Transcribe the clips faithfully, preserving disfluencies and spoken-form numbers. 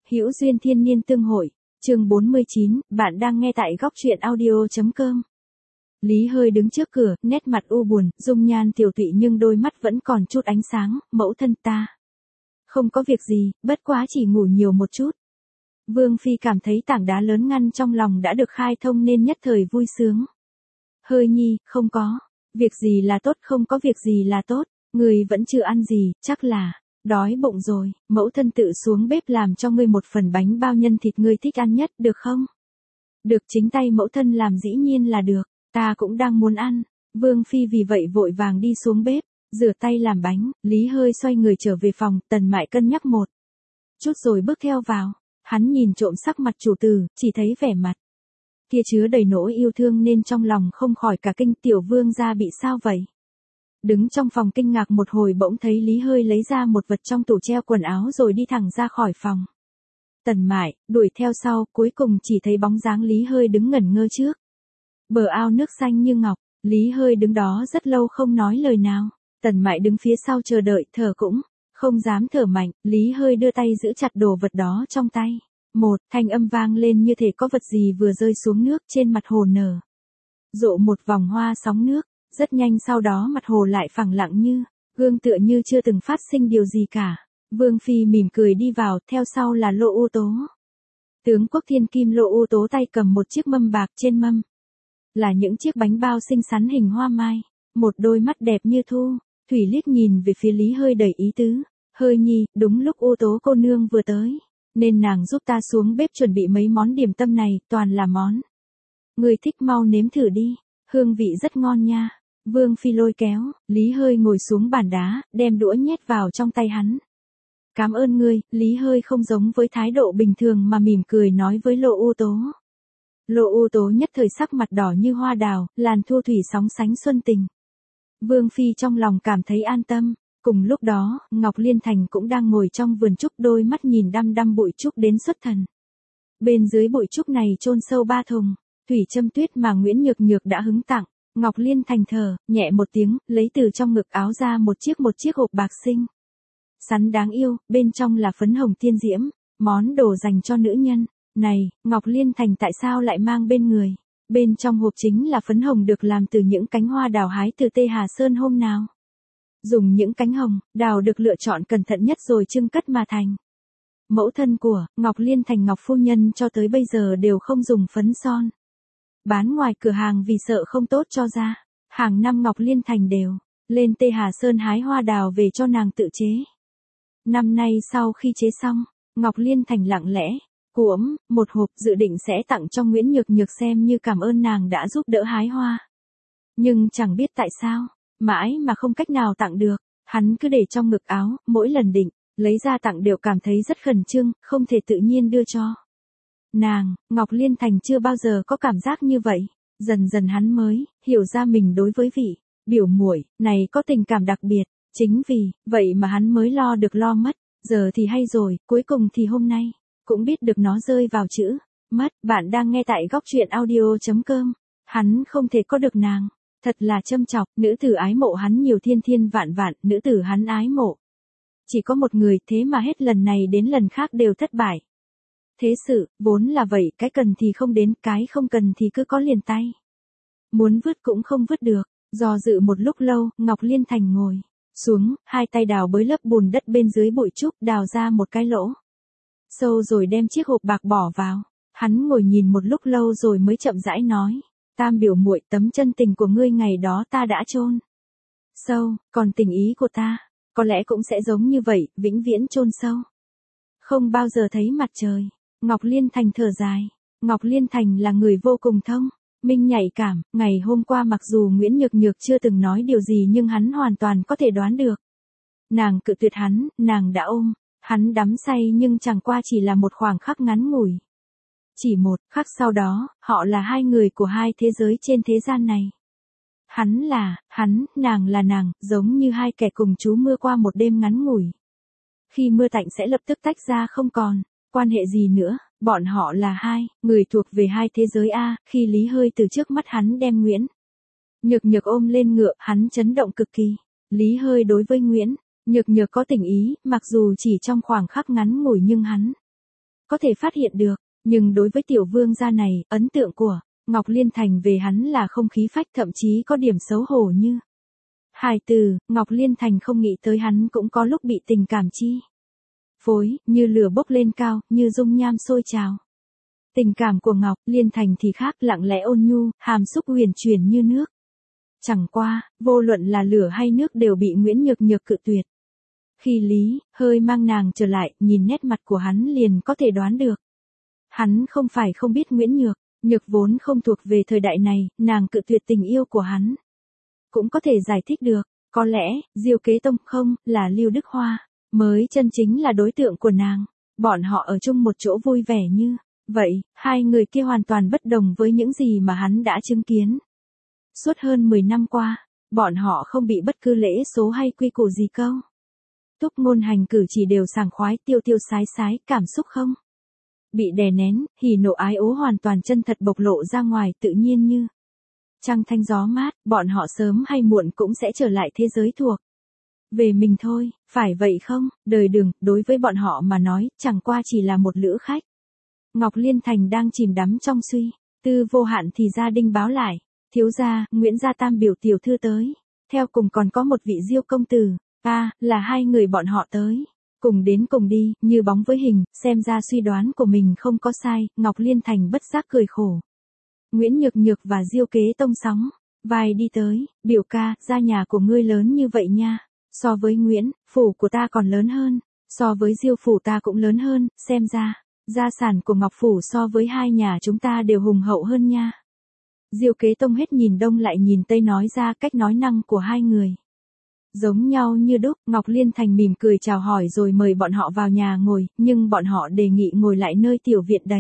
Hữu duyên thiên niên tương hội, chương bốn mươi chín, bạn đang nghe tại góc truyện audio.com. Lý Hơi đứng trước cửa, nét mặt u buồn, dung nhan tiều tụy nhưng đôi mắt vẫn còn chút ánh sáng, mẫu thân ta. Không có việc gì, bất quá chỉ ngủ nhiều một chút. Vương Phi cảm thấy tảng đá lớn ngăn trong lòng đã được khai thông nên nhất thời vui sướng. Hơi nhi, không có. Việc gì là tốt, không có việc gì là tốt. Người vẫn chưa ăn gì, chắc là đói bụng rồi. Mẫu thân tự xuống bếp làm cho ngươi một phần bánh bao nhân thịt ngươi thích ăn nhất, được không? Được, chính tay mẫu thân làm dĩ nhiên là được. Ta cũng đang muốn ăn. Vương Phi vì vậy vội vàng đi xuống bếp, rửa tay làm bánh. Lý Hơi xoay người trở về phòng, Tần Mại cân nhắc một chút rồi bước theo vào. Hắn nhìn trộm sắc mặt chủ tử, chỉ thấy vẻ mặt kia chứa đầy nỗi yêu thương nên trong lòng không khỏi cả kinh. Tiểu vương gia bị sao vậy? Đứng trong phòng kinh ngạc một hồi bỗng thấy Lý Hơi lấy ra một vật trong tủ treo quần áo rồi đi thẳng ra khỏi phòng. Tần Mại đuổi theo sau, cuối cùng chỉ thấy bóng dáng Lý Hơi đứng ngẩn ngơ trước bờ ao nước xanh như ngọc. Lý Hơi đứng đó rất lâu không nói lời nào. Tần Mại đứng phía sau chờ đợi, thở cũng không dám thở mạnh. Lý Hơi đưa tay giữ chặt đồ vật đó trong tay. Một thanh âm vang lên như thể có vật gì vừa rơi xuống nước. Trên mặt hồ nở rộ một vòng hoa sóng nước. Rất nhanh sau đó mặt hồ lại phẳng lặng như gương, tựa như chưa từng phát sinh điều gì cả. Vương Phi mỉm cười đi vào, theo sau là Lô U Tố. Tướng quốc thiên kim Lô U Tố tay cầm một chiếc mâm bạc, trên mâm là những chiếc bánh bao xinh xắn hình hoa mai. Một đôi mắt đẹp như thu thủy liếc nhìn về phía Lý Hơi đầy ý tứ. Hơi nhi, đúng lúc U Tố cô nương vừa tới, nên nàng giúp ta xuống bếp chuẩn bị mấy món điểm tâm này, toàn là món người thích, mau nếm thử đi, hương vị rất ngon nha. Vương Phi lôi kéo Lý Hơi ngồi xuống bàn đá, đem đũa nhét vào trong tay hắn. Cảm ơn ngươi. Lý Hơi không giống với thái độ bình thường mà mỉm cười nói với Lô U Tố. Lô U Tố nhất thời sắc mặt đỏ như hoa đào, làn thu thủy sóng sánh xuân tình. Vương Phi trong lòng cảm thấy an tâm. Cùng lúc đó, Ngọc Liên Thành cũng đang ngồi trong vườn trúc, đôi mắt nhìn đăm đăm bụi trúc đến xuất thần. Bên dưới bụi trúc này chôn sâu ba thùng thủy châm tuyết mà Nguyễn Nhược Nhược đã hứng tặng. Ngọc Liên Thành thở nhẹ một tiếng, lấy từ trong ngực áo ra một chiếc một chiếc hộp bạc xinh xắn đáng yêu, bên trong là phấn hồng tiên diễm, món đồ dành cho nữ nhân. Này, Ngọc Liên Thành tại sao lại mang bên người? Bên trong hộp chính là phấn hồng được làm từ những cánh hoa đào hái từ Tê Hà Sơn hôm nào. Dùng những cánh hồng, đào được lựa chọn cẩn thận nhất rồi trưng cất mà thành. Mẫu thân của Ngọc Liên Thành Ngọc Phu Nhân cho tới bây giờ đều không dùng phấn son bán ngoài cửa hàng vì sợ không tốt cho da. Hàng năm Ngọc Liên Thành đều lên Tê Hà Sơn hái hoa đào về cho nàng tự chế. Năm nay sau khi chế xong, Ngọc Liên Thành lặng lẽ cuỗm một hộp, dự định sẽ tặng cho Nguyễn Nhược Nhược xem như cảm ơn nàng đã giúp đỡ hái hoa. Nhưng chẳng biết tại sao, mãi mà không cách nào tặng được. Hắn cứ để trong ngực áo, mỗi lần định lấy ra tặng đều cảm thấy rất khẩn trương, không thể tự nhiên đưa cho nàng. Ngọc Liên Thành chưa bao giờ có cảm giác như vậy. Dần dần hắn mới hiểu ra mình đối với vị biểu muội này có tình cảm đặc biệt. Chính vì vậy mà hắn mới lo được lo mất. Giờ thì hay rồi, cuối cùng thì hôm nay cũng biết được nó rơi vào chữ mất. Bạn đang nghe tại góc truyện audio.com. Hắn không thể có được nàng, thật là châm chọc. Nữ tử ái mộ hắn nhiều thiên thiên vạn vạn, nữ tử hắn ái mộ chỉ có một người, thế mà hết lần này đến lần khác đều thất bại. Thế sự vốn là vậy, cái cần thì không đến, cái không cần thì cứ có liền tay. Muốn vứt cũng không vứt được. Do dự một lúc lâu, Ngọc Liên Thành ngồi xuống, hai tay đào bới lớp bùn đất bên dưới bụi trúc, đào ra một cái lỗ sâu rồi đem chiếc hộp bạc bỏ vào. Hắn ngồi nhìn một lúc lâu rồi mới chậm rãi nói. Tam biểu muội, tấm chân tình của ngươi ngày đó ta đã chôn sâu, còn tình ý của ta có lẽ cũng sẽ giống như vậy, vĩnh viễn chôn sâu, không bao giờ thấy mặt trời. Ngọc Liên Thành thở dài. Ngọc Liên Thành là người vô cùng thông minh nhạy cảm. Ngày hôm qua mặc dù Nguyễn Nhược Nhược chưa từng nói điều gì nhưng hắn hoàn toàn có thể đoán được. Nàng cự tuyệt hắn, nàng đã ôm hắn đắm say nhưng chẳng qua chỉ là một khoảng khắc ngắn ngủi. Chỉ một khắc sau đó, họ là hai người của hai thế giới trên thế gian này. Hắn là hắn, nàng là nàng, giống như hai kẻ cùng trú mưa qua một đêm ngắn ngủi. Khi mưa tạnh sẽ lập tức tách ra, không còn quan hệ gì nữa. Bọn họ là hai người thuộc về hai thế giới A. Khi Lý Hơi từ trước mắt hắn đem Nguyễn Nhược Nhược ôm lên ngựa, hắn chấn động cực kỳ. Lý Hơi đối với Nguyễn Nhược Nhược có tình ý, mặc dù chỉ trong khoảng khắc ngắn ngủi nhưng hắn có thể phát hiện được, nhưng đối với tiểu vương gia này, ấn tượng của Ngọc Liên Thành về hắn là không khí phách, thậm chí có điểm xấu hổ như hài từ. Ngọc Liên Thành không nghĩ tới hắn cũng có lúc bị tình cảm chi phối, như lửa bốc lên cao, như dung nham sôi trào. Tình cảm của Ngọc Liên Thành thì khác, lặng lẽ ôn nhu, hàm xúc huyền chuyển như nước. Chẳng qua, vô luận là lửa hay nước đều bị Nguyễn Nhược Nhược cự tuyệt. Khi Lý hơi mang nàng trở lại, nhìn nét mặt của hắn liền có thể đoán được. Hắn không phải không biết Nguyễn Nhược Nhược vốn không thuộc về thời đại này, nàng cự tuyệt tình yêu của hắn. Cũng có thể giải thích được, có lẽ, Diêu Kế Tông không, là Lưu Đức Hoa, mới chân chính là đối tượng của nàng. Bọn họ ở chung một chỗ vui vẻ như vậy, hai người kia hoàn toàn bất đồng với những gì mà hắn đã chứng kiến. Suốt hơn mười năm qua, bọn họ không bị bất cứ lễ số hay quy củ gì câu. Túc ngôn hành cử chỉ đều sảng khoái, tiêu tiêu sái sái, cảm xúc không bị đè nén, hỉ nộ ái ố hoàn toàn chân thật bộc lộ ra ngoài, tự nhiên như trăng thanh gió mát. Bọn họ sớm hay muộn cũng sẽ trở lại thế giới thuộc về mình thôi, phải vậy không? Đời Đường, đối với bọn họ mà nói, chẳng qua chỉ là một lữ khách. Ngọc Liên Thành đang chìm đắm trong suy tư vô hạn thì gia đình báo lại, thiếu gia, Nguyễn gia tam biểu tiểu thư tới. Theo cùng còn có một vị Diêu công tử. A, à, là hai người bọn họ tới. Cùng đến cùng đi, như bóng với hình, xem ra suy đoán của mình không có sai. Ngọc Liên Thành bất giác cười khổ. Nguyễn Nhược Nhược và Diêu Kế Tông sóng vai đi tới, biểu ca, gia nhà của ngươi lớn như vậy nha. So với Nguyễn, phủ của ta còn lớn hơn, so với Diêu phủ ta cũng lớn hơn, xem ra, gia sản của Ngọc phủ so với hai nhà chúng ta đều hùng hậu hơn nha. Diêu Kế Tông hết nhìn đông lại nhìn tây, nói ra cách nói năng của hai người giống nhau như đúc. Ngọc Liên Thành mỉm cười chào hỏi rồi mời bọn họ vào nhà ngồi, nhưng bọn họ đề nghị ngồi lại nơi tiểu viện đầy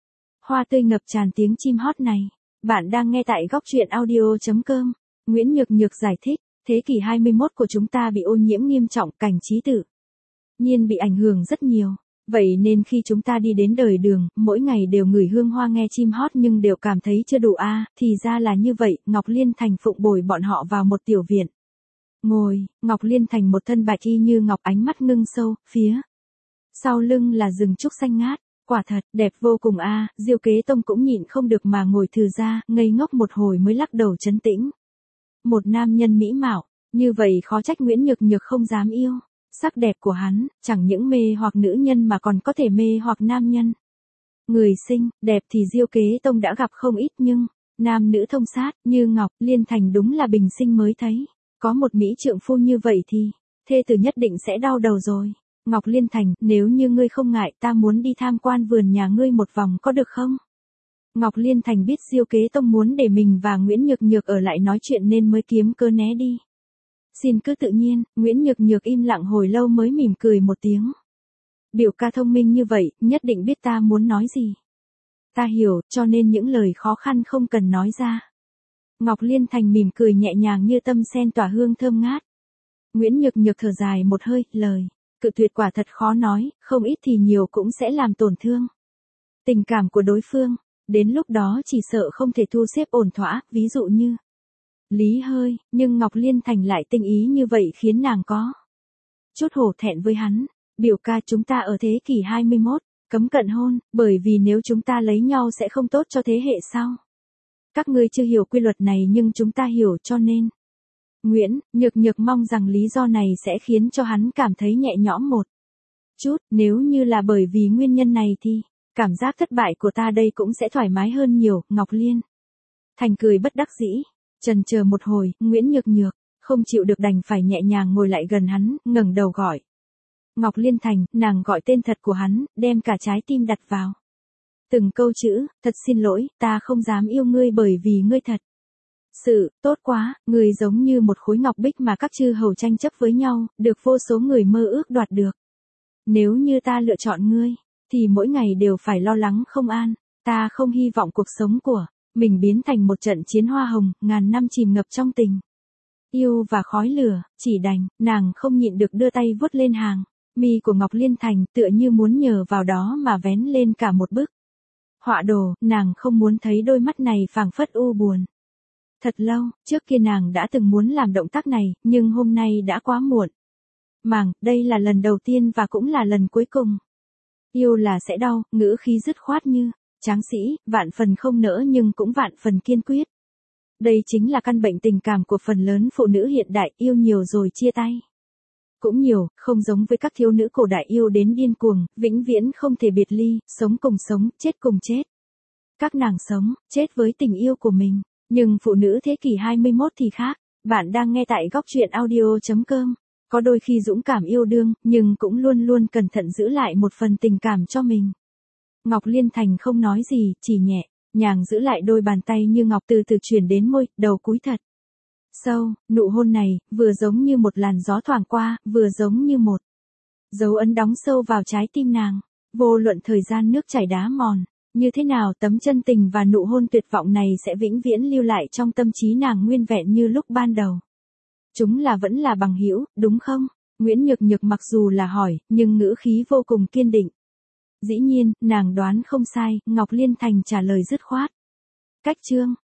hoa tươi ngập tràn tiếng chim hót này. Bạn đang nghe tại góc truyện audio chấm com. Nguyễn Nhược Nhược giải thích, thế kỷ hai mươi mốt của chúng ta bị ô nhiễm nghiêm trọng, cảnh trí tự nhiên bị ảnh hưởng rất nhiều. Vậy nên khi chúng ta đi đến đời Đường, mỗi ngày đều ngửi hương hoa nghe chim hót nhưng đều cảm thấy chưa đủ a, à, thì ra là như vậy. Ngọc Liên Thành phụng bồi bọn họ vào một tiểu viện. Ngồi, Ngọc Liên Thành một thân bạch y như ngọc, ánh mắt ngưng sâu, phía sau lưng là rừng trúc xanh ngát, quả thật đẹp vô cùng a. À, Diêu Kế Tông cũng nhịn không được mà ngồi thừ ra, ngây ngốc một hồi mới lắc đầu trấn tĩnh. Một nam nhân mỹ mạo, như vậy khó trách Nguyễn Nhược Nhược không dám yêu. Sắc đẹp của hắn, chẳng những mê hoặc nữ nhân mà còn có thể mê hoặc nam nhân. Người xinh, đẹp thì Diêu Kế Tông đã gặp không ít nhưng, nam nữ thông sát, như Ngọc Liên Thành đúng là bình sinh mới thấy. Có một mỹ trượng phu như vậy thì, thê tử nhất định sẽ đau đầu rồi. Ngọc Liên Thành, nếu như ngươi không ngại, ta muốn đi tham quan vườn nhà ngươi một vòng có được không? Ngọc Liên Thành biết Diêu Kế Tông muốn để mình và Nguyễn Nhược Nhược ở lại nói chuyện nên mới kiếm cớ né đi. Xin cứ tự nhiên. Nguyễn Nhược Nhược im lặng hồi lâu mới mỉm cười một tiếng. Biểu ca thông minh như vậy, nhất định biết ta muốn nói gì. Ta hiểu, cho nên những lời khó khăn không cần nói ra. Ngọc Liên Thành mỉm cười nhẹ nhàng như tâm sen tỏa hương thơm ngát. Nguyễn Nhược Nhược thở dài một hơi, lời cự tuyệt quả thật khó nói, không ít thì nhiều cũng sẽ làm tổn thương tình cảm của đối phương. Đến lúc đó chỉ sợ không thể thu xếp ổn thỏa, ví dụ như Lý hơi, nhưng Ngọc Liên Thành lại tinh ý như vậy khiến nàng có chút hổ thẹn với hắn. Biểu ca, chúng ta ở thế kỷ hai mươi mốt, cấm cận hôn, bởi vì nếu chúng ta lấy nhau sẽ không tốt cho thế hệ sau. Các ngươi chưa hiểu quy luật này nhưng chúng ta hiểu, cho nên Nguyễn Nhược Nhược mong rằng lý do này sẽ khiến cho hắn cảm thấy nhẹ nhõm một chút. Nếu như là bởi vì nguyên nhân này thì cảm giác thất bại của ta đây cũng sẽ thoải mái hơn nhiều. Ngọc Liên Thành cười bất đắc dĩ, chần chờ một hồi, Nguyễn Nhược Nhược không chịu được đành phải nhẹ nhàng ngồi lại gần hắn, ngẩng đầu gọi Ngọc Liên Thành. Nàng gọi tên thật của hắn, đem cả trái tim đặt vào từng câu chữ. Thật xin lỗi, ta không dám yêu ngươi bởi vì ngươi thật sự tốt quá, ngươi giống như một khối ngọc bích mà các chư hầu tranh chấp với nhau, được vô số người mơ ước đoạt được. Nếu như ta lựa chọn ngươi, thì mỗi ngày đều phải lo lắng không an. Ta không hy vọng cuộc sống của mình biến thành một trận chiến hoa hồng, ngàn năm chìm ngập trong tình yêu và khói lửa. Chỉ đành, nàng không nhịn được đưa tay vuốt lên hàng mi của Ngọc Liên Thành, tựa như muốn nhờ vào đó mà vén lên cả một bức họa đồ. Nàng không muốn thấy đôi mắt này phảng phất u buồn. Thật lâu, trước kia nàng đã từng muốn làm động tác này, nhưng hôm nay đã quá muộn màng. Đây là lần đầu tiên và cũng là lần cuối cùng Yêu là sẽ đau, ngữ khí dứt khoát như, tráng sĩ, vạn phần không nỡ nhưng cũng vạn phần kiên quyết. Đây chính là căn bệnh tình cảm của phần lớn phụ nữ hiện đại, yêu nhiều rồi chia tay. Cũng nhiều, không giống với các thiếu nữ cổ đại yêu đến điên cuồng, vĩnh viễn không thể biệt ly, sống cùng sống, chết cùng chết. Các nàng sống, chết với tình yêu của mình, nhưng phụ nữ thế kỷ hai mươi mốt thì khác. Bạn đang nghe tại góc truyện audio chấm com. Có đôi khi dũng cảm yêu đương, nhưng cũng luôn luôn cẩn thận giữ lại một phần tình cảm cho mình. Ngọc Liên Thành không nói gì, chỉ nhẹ nhàng giữ lại đôi bàn tay như ngọc từ từ chuyển đến môi, đầu cúi thật sâu, nụ hôn này, vừa giống như một làn gió thoảng qua, vừa giống như một dấu ấn đóng sâu vào trái tim nàng. Vô luận thời gian nước chảy đá mòn, như thế nào tấm chân tình và nụ hôn tuyệt vọng này sẽ vĩnh viễn lưu lại trong tâm trí nàng nguyên vẹn như lúc ban đầu. Chúng là vẫn là bằng hữu, đúng không? Nguyễn Nhược Nhược mặc dù là hỏi, nhưng ngữ khí vô cùng kiên định. Dĩ nhiên, nàng đoán không sai, Ngọc Liên Thành trả lời dứt khoát. Cách chương